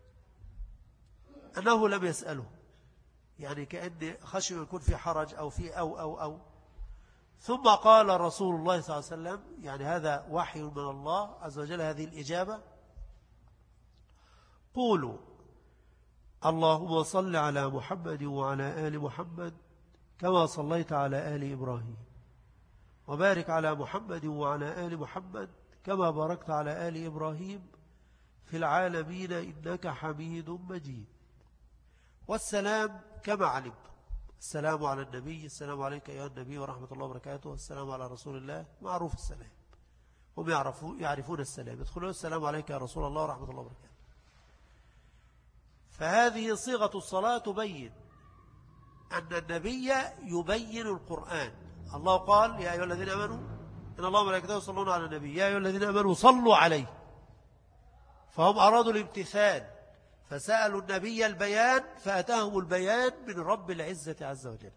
أنه لم يسأله، يعني كأن خشي يكون في حرج أو في أو ثم قال رسول الله صلى الله عليه وسلم، يعني هذا وحي من الله عز وجل هذه الإجابة، قولوا اللهم صل على محمد وعلى آل محمد كما صليت على آل إبراهيم وبارك على محمد وعلى آل محمد كما باركت على آل إبراهيم في العالمين إنك حميد مجيد. والسلام كما علمت، السلام على النبي، السلام عليك أيها النبي ورحمة الله وبركاته، السلام على رسول الله، معروف السلام، هم يعرفون السلام، يدخلون السلام عليك يا رسول الله ورحمة الله وبركاته. فهذه صيغة الصلاة تبين أن النبي يبين القرآن. الله قال يا أيها الذين آمنوا إن الله وملائكته يصلون على النبي يا أيها الذين آمنوا صلوا عليه، فهم أرادوا الامتثال فسألوا النبي البيان فأتاهم البيان من رب العزة عز وجل.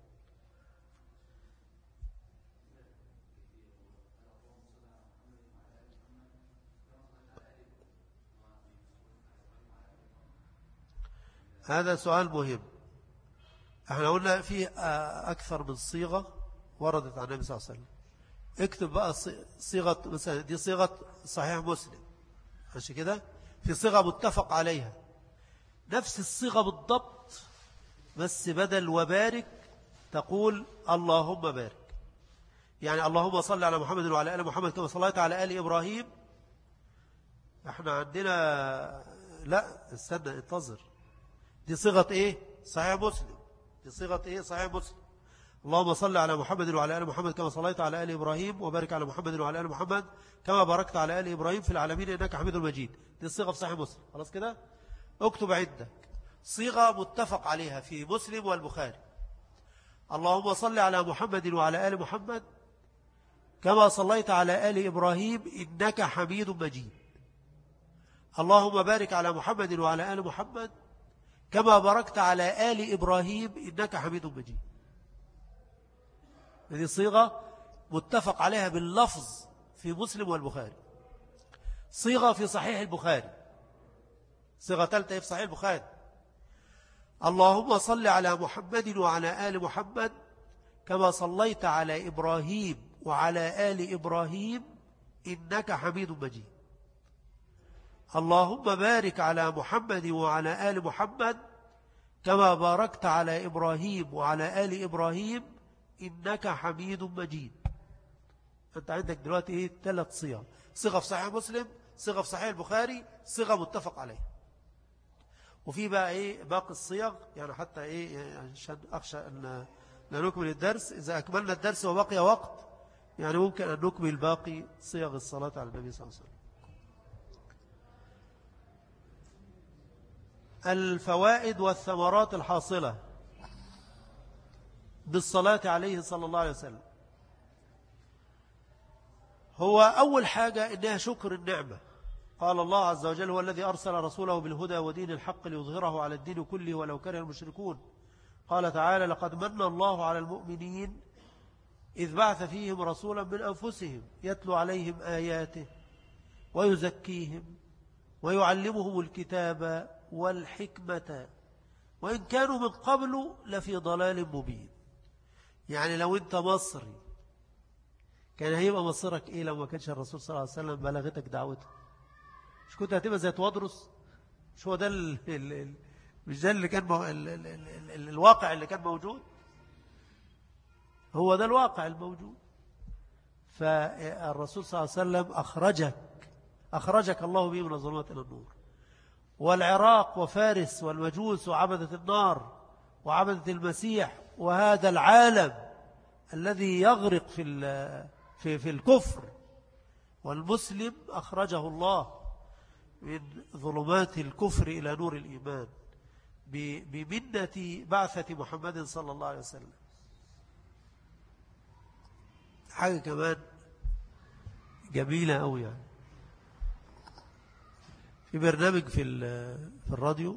هذا سؤال مهم. احنا قلنا فيه أكثر من صيغة وردت عن النبي صلى الله عليه وسلم. اكتب بقى صيغة، مثلا دي صيغة صحيح مسلم، عشان كده في صيغة متفق عليها نفس الصيغة بالضبط، بس بدل وبارك تقول اللهم بارك. يعني اللهم صل على محمد وعلى آل محمد كما صليت على آل إبراهيم. احنا عندنا لا استنى انتظر، دي صيغة ايه؟ صحيح مسلم. دي صيغة ايه؟ صحيح مسلم. اللهم صل على محمد وعلى آل محمد كما صليت على آل إبراهيم وبارك على محمد وعلى آل محمد كما باركت على آل إبراهيم في العالمين إنك حميد مجيد. دي الصيغة في صحيح مسلم. خلاص كده اكتب عندك صيغة متفق عليها في مسلم والبخاري، اللهم صل على محمد وعلى آل محمد كما صليت على آل إبراهيم إنك حميد مجيد. اللهم بارك على محمد وعلى آل محمد كما باركت على آل إبراهيم إنك حميد مجيد. هذه صيغة متفق عليها باللفظ في مسلم والبخاري. صيغة في صحيح البخاري، صيغة ثالثة في صحيح البخاري، اللهم صل على محمد وعلى آل محمد كما صليت على إبراهيم وعلى آل إبراهيم إنك حميد مجيد. اللهم بارك على محمد وعلى آل محمد كما باركت على إبراهيم وعلى آل إبراهيم إنك حميد مجيد. أنت عندك دلوقتي إيه؟ 3 صيغ: صيغة في صحيح مسلم، صيغة في صحيح البخاري، صيغة متفق عليها. وفي بقى إيه باقي الصيغ، يعني حتى إيه يعني عشان أخشى أن لا نكمل الدرس. إذا أكملنا الدرس وبقي وقت يعني ممكن أن نكمل باقي صيغ الصلاة على النبي صلى الله عليه وسلم. الفوائد والثمرات الحاصلة بالصلاة عليه صلى الله عليه وسلم. هو أول حاجة إنها شكر النعمة. قال الله عز وجل: هو الذي أرسل رسوله بالهدى ودين الحق ليظهره على الدين كله ولو كره المشركون. قال تعالى: لقد من الله على المؤمنين إذ بعث فيهم رسولا من أنفسهم يتلو عليهم آياته ويزكيهم ويعلمهم الكتاب والحكمة وإن كانوا من قبل لفي ضلال مبين. يعني لو أنت مصري كان هيبقى مصيرك إيه لو ما كانش الرسول صلى الله عليه وسلم بلغتك دعوته؟ مش كنت هتبقى زي توادرس؟ مش هو ده مش ده اللي كان الواقع اللي كان موجود؟ هو ده الواقع الموجود. فالرسول صلى الله عليه وسلم أخرجك الله به من الظلمات إلى النور. والعراق وفارس والمجوس وعبدة النار وعبدة المسيح وهذا العالم الذي يغرق في الكفر، والمسلم أخرجه الله من ظلمات الكفر إلى نور الإيمان بمنة بعثة محمد صلى الله عليه وسلم. حاجة كمان جميلة أوي، يعني في برنامج في الراديو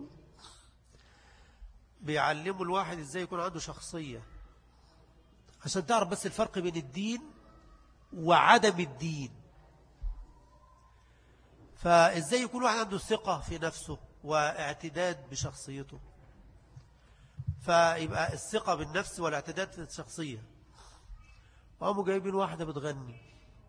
بيعلموا الواحد إزاي يكون عنده شخصية، عشان تعرف بس الفرق بين الدين وعدم الدين. فإزاي يكون واحد عنده ثقة في نفسه واعتداد بشخصيته. فيبقى الثقة بالنفس والاعتداد في الشخصية. وقاموا جايبين واحدة بتغني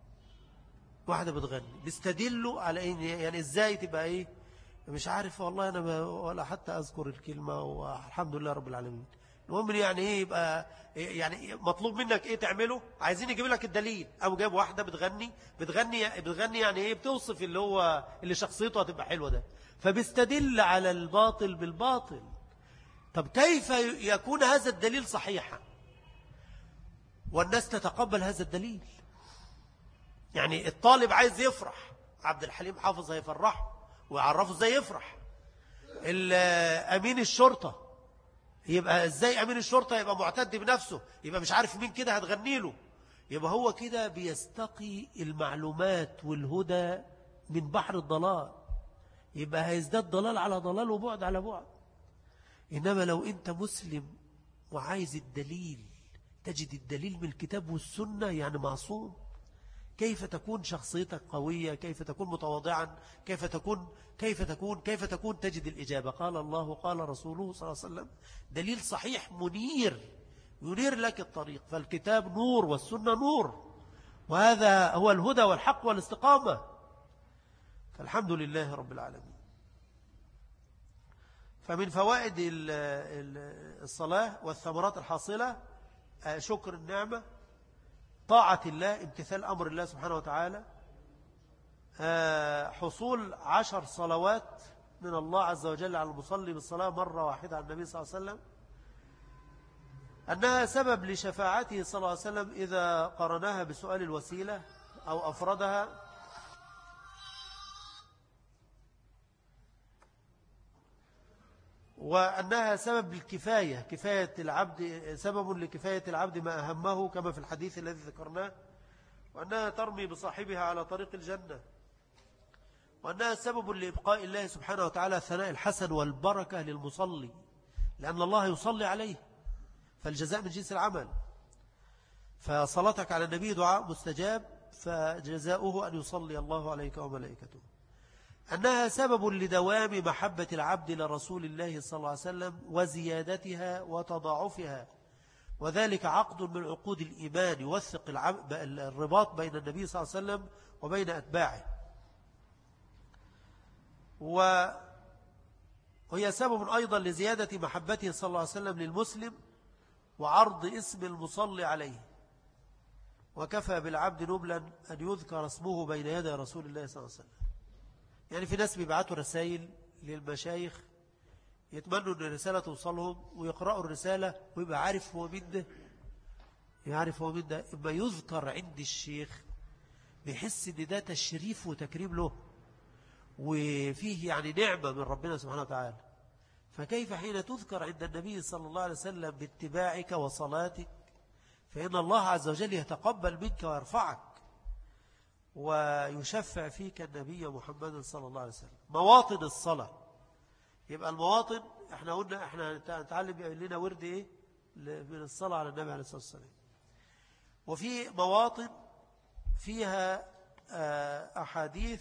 بيستدلوا على إيه؟ يعني إزاي تبقى إيه؟ مش عارف والله أنا ولا حتى أذكر الكلمة، والحمد لله رب العالمين. المهم يعني إيه يبقى يعني مطلوب منك إيه تعمله؟ عايزين يجيب لك الدليل. أو جاب واحدة بتغني يعني إيه بتوصف اللي شخصيته هتبقى حلوة ده، فبيستدل على الباطل بالباطل. طب كيف يكون هذا الدليل صحيحا والناس تتقبل هذا الدليل؟ يعني الطالب عايز يفرح، عبد الحليم حافظ هيفرحه ويعرفه ازاي يفرح. أمين الشرطة يبقى ازاي أمين الشرطة يبقى معتد بنفسه، يبقى مش عارف مين كده هتغني له. يبقى هو كده بيستقي المعلومات والهدى من بحر الضلال، يبقى هيزداد ضلال على ضلال وبعد على بعد. إنما لو أنت مسلم وعايز الدليل تجد الدليل من الكتاب والسنة، يعني معصوم. كيف تكون شخصيتك قوية؟ كيف تكون متواضعا؟ كيف تكون تجد الإجابة؟ قال الله قال رسوله صلى الله عليه وسلم، دليل صحيح منير ينير لك الطريق. فالكتاب نور والسنة نور، وهذا هو الهدى والحق والاستقامة. فالحمد لله رب العالمين. فمن فوائد الصلاة والثمرات الحاصلة شكر النعمة، طاعة الله، امتثال أمر الله سبحانه وتعالى، حصول 10 صلوات من الله عز وجل على المصلي بالصلاة مرة واحدة على النبي صلى الله عليه وسلم، أنها سبب لشفاعته صلى الله عليه وسلم إذا قرناها بسؤال الوسيلة أو أفردها، وأنها سبب الكفاية، كفاية العبد، سبب لكفاية العبد ما أهمه كما في الحديث الذي ذكرناه، وأنها ترمي بصاحبها على طريق الجنة، وأنها سبب لإبقاء الله سبحانه وتعالى الثناء الحسن والبركة للمصلي، لأن الله يصلي عليه، فالجزاء من جنس العمل. فصلاتك على النبي دعاء مستجاب، فجزاؤه أن يصلي الله عليك وملائكته. أنها سبب لدوام محبة العبد لرسول الله صلى الله عليه وسلم وزيادتها وتضاعفها، وذلك عقد من عقود الإيمان يوثق الرباط بين النبي صلى الله عليه وسلم وبين أتباعه، وهي سبب أيضا لزيادة محبته صلى الله عليه وسلم للمسلم وعرض اسم المصلي عليه. وكفى بالعبد نبلا أن يذكر اسمه بين يدي رسول الله صلى الله عليه وسلم. يعني في ناس بيبعتوا رسائل للمشايخ يتمنوا أن الرسالة توصلهم ويقرأوا الرسالة ويبقى عارف هو مين ده، يعرف هو مين ده. إما يذكر عند الشيخ بيحس أن ده تشريف وتكريم له وفيه يعني نعمة من ربنا سبحانه وتعالى. فكيف حين تذكر عند النبي صلى الله عليه وسلم باتباعك وصلاتك، فإن الله عز وجل يتقبل منك ويرفعك ويشفع فيك النبي محمد صلى الله عليه وسلم. مواطن الصلاة، يبقى المواطن احنا قلنا احنا نتعلم لنا ورد ايه من الصلاة على النبي عليه الصلاة والسلام. وفي مواطن فيها أحاديث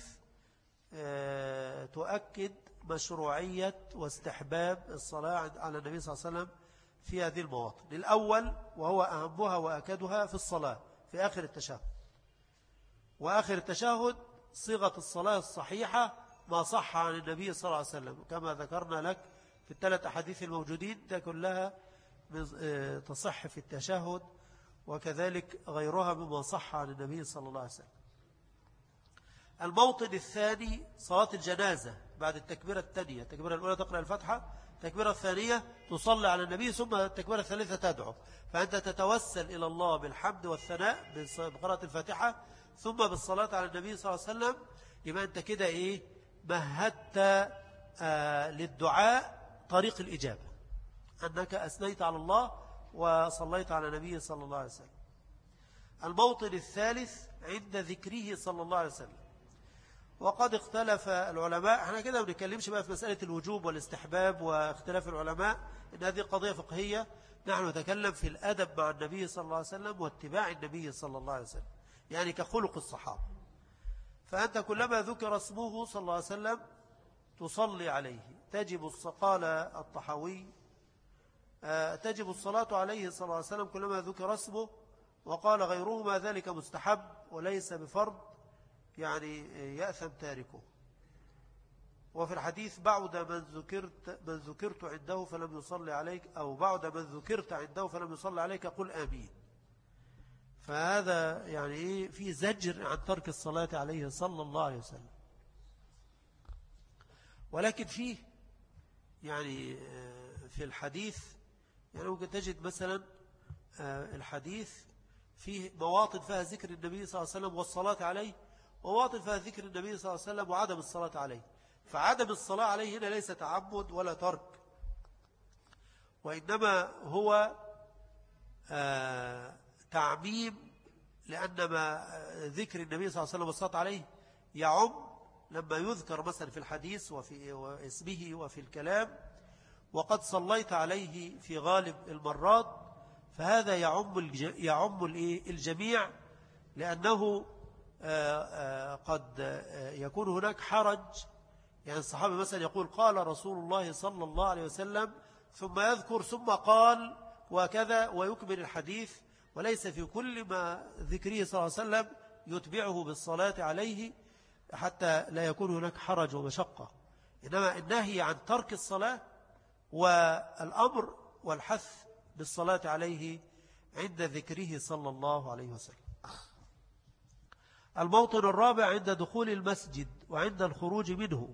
تؤكد مشروعية واستحباب الصلاة على النبي صلى الله عليه وسلم في هذه المواطن. الأول وهو أهمها وأكدها في الصلاة في آخر التشهد، وآخر التشهد صيغة الصلاة الصحيحة ما صح عن النبي صلى الله عليه وسلم كما ذكرنا لك في الثلاث أحاديث الموجودين، ده كلها تصح في التشهد، وكذلك غيرها مما صح عن النبي صلى الله عليه وسلم. الموطن الثاني صلاة الجنازة بعد التكبيرة الثانية. التكبيرة الأولى تقرأ الفاتحة، التكبيرة الثانية تصلي على النبي، ثم التكبيرة الثالثة تدعو. فأنت تتوسل إلى الله بالحمد والثناء بقراءة الفاتحة ثم بالصلاة على النبي صلى الله عليه وسلم. يبقى أنت كده إيه مهدت للدعاء طريق الإجابة، أنك أثنيت على الله وصليت على النبي صلى الله عليه وسلم. الموطن الثالث عند ذكره صلى الله عليه وسلم. وقد اختلف العلماء، احنا كده ما بنتكلمش بقى في مسألة الوجوب والاستحباب واختلاف العلماء، إن هذه قضية فقهية. نحن نتكلم في الأدب مع النبي صلى الله عليه وسلم واتباع النبي صلى الله عليه وسلم، يعني كخلق الصحابة. فأنت كلما ذكر اسمه صلى الله عليه وسلم تصلي عليه. تجب قال الطحاوي تجب الصلاة عليه صلى الله عليه وسلم كلما ذكر اسمه، وقال غيرهما ذلك مستحب وليس بفرض، يعني يأثم تاركه. وفي الحديث بعد من ذكرت عنده فلم يصلي عليك، أو بعد من ذكرت عنده فلم يصلي عليك قل آمين. فهذا يعني في زجر عن ترك الصلاة عليه صلى الله عليه وسلم. ولكن فيه يعني في الحديث يعني ممكن تجد مثلا الحديث فيه مواطن فيها ذكر النبي صلى الله عليه وسلم والصلاة عليه، ومواطن فيها ذكر النبي صلى الله عليه وسلم وعدم الصلاة عليه. فعدم الصلاة عليه هنا ليس تعمد ولا ترك، وإنما هو تعميم، لأن ما ذكر النبي صلى الله عليه وسلم والصلاة عليه يعم لما يذكر مثلا في الحديث وفي اسمه وفي الكلام، وقد صليت عليه في غالب المرات، فهذا يعم الجميع، لأنه قد يكون هناك حرج. يعني الصحابي مثلا يقول قال رسول الله صلى الله عليه وسلم، ثم يذكر ثم قال وكذا ويكمل الحديث، وليس في كل ما ذكره صلى الله عليه وسلم يتبعه بالصلاة عليه حتى لا يكون هناك حرج ومشقة. إنما النهي عن ترك الصلاة والأمر والحث بالصلاة عليه عند ذكره صلى الله عليه وسلم. الموطن الرابع عند دخول المسجد وعند الخروج منه.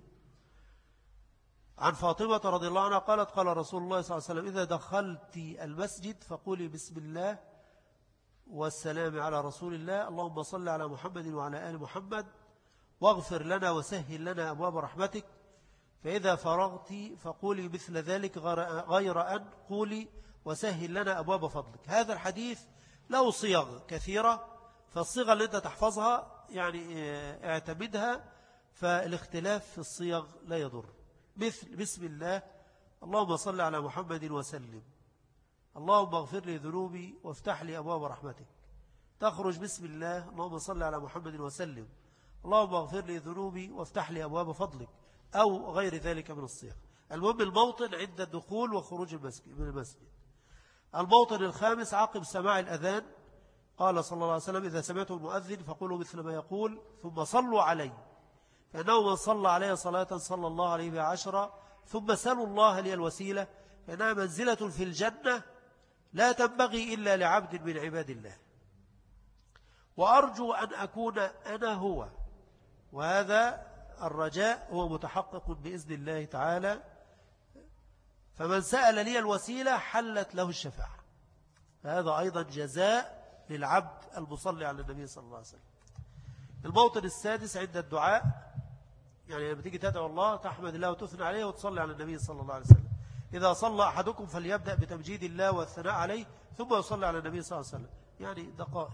عن فاطمة رضي الله عنها قالت قال رسول الله صلى الله عليه وسلم إذا دخلت المسجد فقولي بسم الله والسلام على رسول الله، اللهم صل على محمد وعلى آل محمد، واغفر لنا وسهل لنا أبواب رحمتك، فإذا فرغت فقولي مثل ذلك غير أن قولي وسهل لنا أبواب فضلك. هذا الحديث له صيغ كثيرة، فالصيغة اللي أنت تحفظها يعني اعتمدها، فالاختلاف في الصيغ لا يضر. مثل بسم الله اللهم صل على محمد وسلم، اللهم اغفر لي ذنوبي وافتح لي أبواب رحمتك. تخرج بسم الله اللهم صل على محمد وسلم، اللهم اغفر لي ذنوبي وافتح لي أبواب فضلك، أو غير ذلك من الصيغ. المهم الموطن عند الدخول وخروج من المسجد. الموطن الخامس عقب سماع الأذان، قال صلى الله عليه وسلم: إذا سمعتم المؤذن فقولوا مثل ما يقول ثم صلوا عليه، فإنه من صلى عليه صلاة صلى الله عليه بها 10، ثم سلوا الله لي الوسيلة، فإنها منزلة في الجنة لا تنبغي إلا لعبد من عباد الله، وأرجو أن أكون أنا هو. وهذا الرجاء هو متحقق بإذن الله تعالى. فمن سأل لي الوسيلة حلت له الشفاعة، فهذا أيضا جزاء للعبد المصلي على النبي صلى الله عليه وسلم. الموطن السادس عند الدعاء، يعني لما تيجي تدعو الله تحمد الله وتثنى عليه وتصلي على النبي صلى الله عليه وسلم. إذا صلى أحدكم فليبدأ بتمجيد الله والثناء عليه ثم يصلي على النبي صلى الله عليه وسلم، يعني دقائق.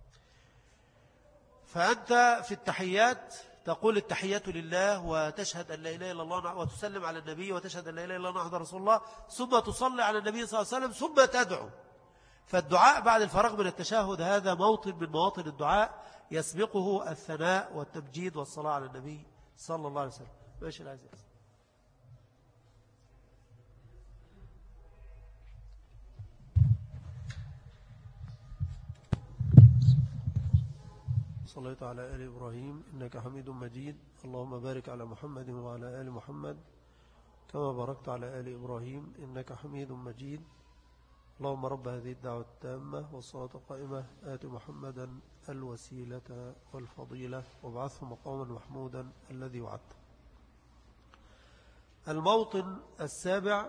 فأنت في التحيات تقول التحيات لله وتشهد أن لا إله إلا الله وتسلم على النبي وتشهد أن لا إله إلا الله وحده رسول الله، ثم تصلي على النبي صلى الله عليه وسلم ثم تدعو. فالدعاء بعد الفراغ من التشهد هذا موطن من مواطن الدعاء يسبقه الثناء والتمجيد والصلاة على النبي صلى الله عليه وسلم. ماشي العزيز. صليت على آل إبراهيم إنك حميد مجيد، اللهم بارك على محمد وعلى آل محمد كما باركت على آل إبراهيم إنك حميد مجيد. اللهم رب هذه الدعوة التامة والصلاة القائمة آت محمدا الوسيلة والفضيلة وابعثه مقاما محمودا الذي وعدته. الموطن السابع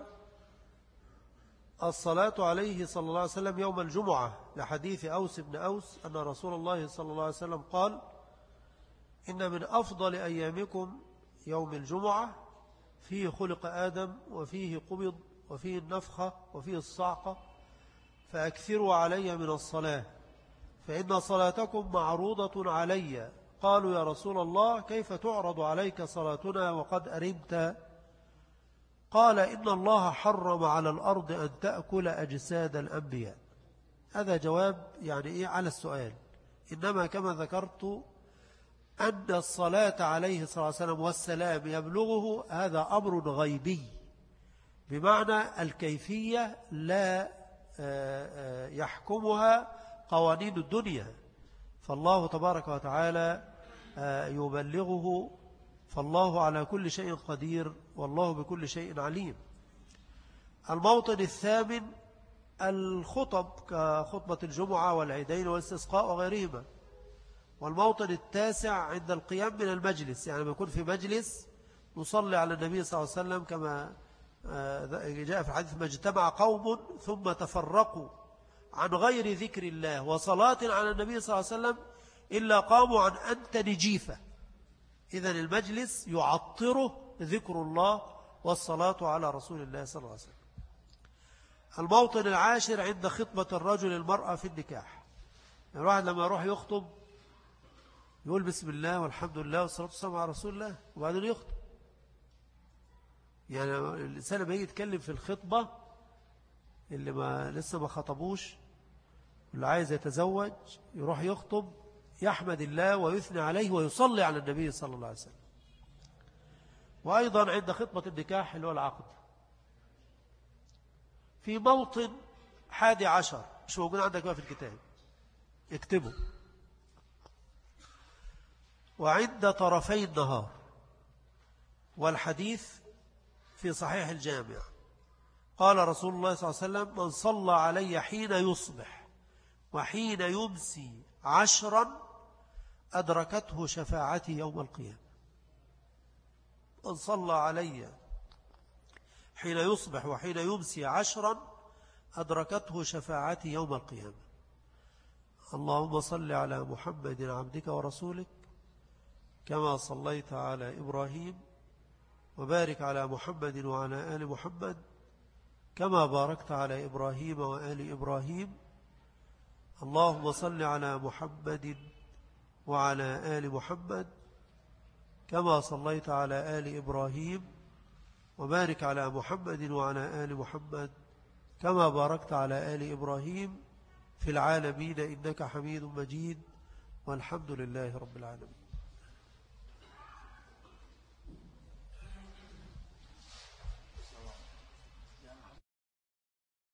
الصلاة عليه صلى الله عليه وسلم يوم الجمعة، لحديث أوس بن أوس أن رسول الله صلى الله عليه وسلم قال: إن من أفضل أيامكم يوم الجمعة، فيه خلق آدم وفيه قبض وفيه النفخة وفيه الصعقة، فأكثروا علي من الصلاة فإن صلاتكم معروضة علي. قالوا: يا رسول الله كيف تعرض عليك صلاتنا وقد أرمت؟ قال: إن الله حرم على الأرض أن تأكل أجساد الأنبياء. هذا جواب يعني على السؤال، إنما كما ذكرت أن الصلاة عليه صلى الله عليه وسلم والسلام يبلغه هذا أمر غيبي، بمعنى الكيفية لا يحكمها قوانين الدنيا، فالله تبارك وتعالى يبلغه، فالله على كل شيء قدير والله بكل شيء عليم. الموطن الثامن الخطب كخطبة الجمعة والعيدين والاستسقاء وغيرهما. والموطن التاسع عند القيام من المجلس، يعني بيكون في مجلس نصلي على النبي صلى الله عليه وسلم كما جاء في الحديث: ما اجتمع قوم ثم تفرقوا عن غير ذكر الله وصلاة على النبي صلى الله عليه وسلم إلا قاموا عن أنت نجيفة. إذن المجلس يعطره ذكر الله والصلاة على رسول الله صلى الله عليه وسلم. الموطن العاشر عند خطبة الرجل المرأة في النكاح، يعني الواحد لما يروح يخطب يقول بسم الله والحمد لله والصلاة والسلام على رسول الله وبعدين يخطب. يعني الإنسان لما يجي يتكلم في الخطبة، اللي لسه ما خطبوش واللي عايز يتزوج يروح يخطب يحمد الله ويثني عليه ويصلي على النبي صلى الله عليه وسلم. وأيضا عند خطبة النكاح اللي هو العقد. في موطن 11 مش موجود عندك بقى في الكتاب، اكتبه: وعند طرفي النهار. والحديث في صحيح الجامع قال رسول الله صلى الله عليه وسلم: من صلى علي حين يصبح وحين يمسي 10 أدركته شفاعتي يوم القيامة. من صلى علي حين يصبح وحين يمسي 10 أدركته شفاعتي يوم القيامة. اللهم صل على محمد عبدك ورسولك كما صليت على إبراهيم، وبارك على محمد وعلى آل محمد كما باركت على إبراهيم وآل إبراهيم. اللهم صل على محمد وعلى آل محمد كما صليت على آل إبراهيم، وبارك على محمد وعلى آل محمد كما باركت على آل إبراهيم في العالمين إنك حميد مجيد، والحمد لله رب العالمين.